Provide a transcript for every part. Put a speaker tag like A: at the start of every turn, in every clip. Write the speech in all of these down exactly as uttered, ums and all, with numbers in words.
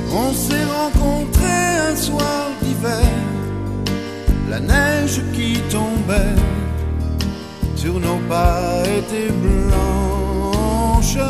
A: On s'est rencontrés un soir d'hiver, la neige qui tombait sur nos pas était blanche.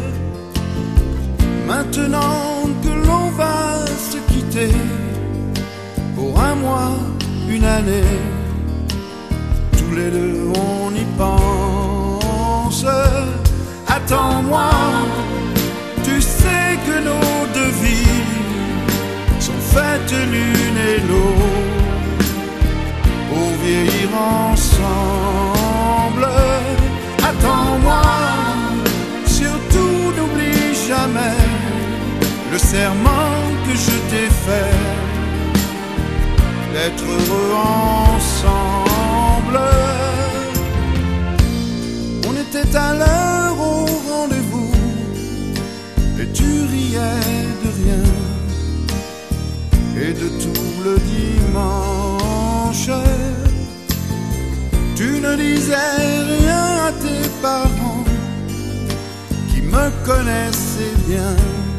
A: Maintenant que l'on va se quitter pour un mois, une année, tous les deux on y pense. Attends-moi, tu sais que nos deux vies sont faites l'une et l'autre pour vieillir ensemble. Attends-moi, surtout n'oublie jamais le serment que je t'ai fait d'être heureux ensemble. On était à l'heure au rendez-vous et tu riais de rien et de tout le dimanche. Tu ne disais rien à tes parents qui me connaissaient bien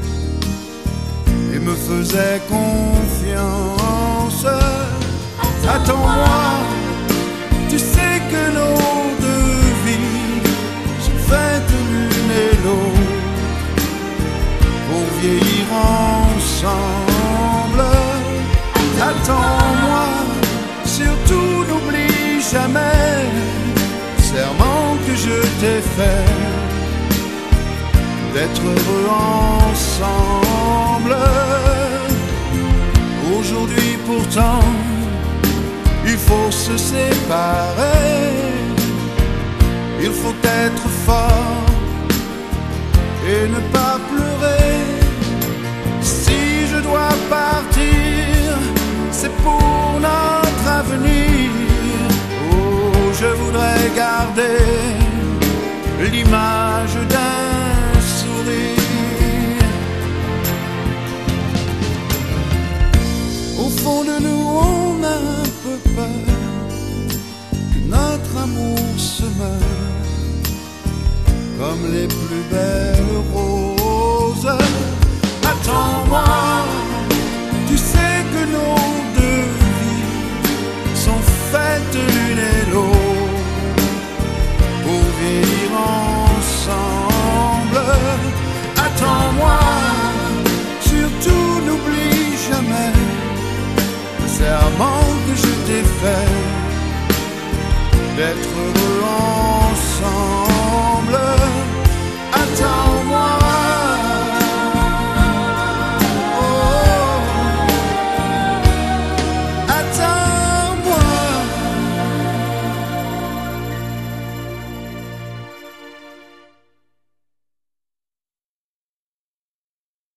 A: et me faisaient confiance. Attends-moi, tu sais que nos deux vies sont faites l'une et l'autre pour vieillir ensemble. Attends-moi, surtout n'oublie jamais le serment que je t'ai fait d'être heureux ensemble. Aujourd'hui pourtant, il faut se séparer. Il faut être fort et ne pas pleurer. Si je dois partir, c'est pour notre avenir. Oh, je voudrais garder l'image d'un sourire. Au fond de nous, on a un peu peur que notre amour se meure comme les plus belles roses. Attends-moi, tu sais que nos deux vies sont faites l'une et l'autre pour vieillir ensemble. Attends-moi, surtout n'oublie jamais le serment que je t'ai fait d'être heureux ensemble.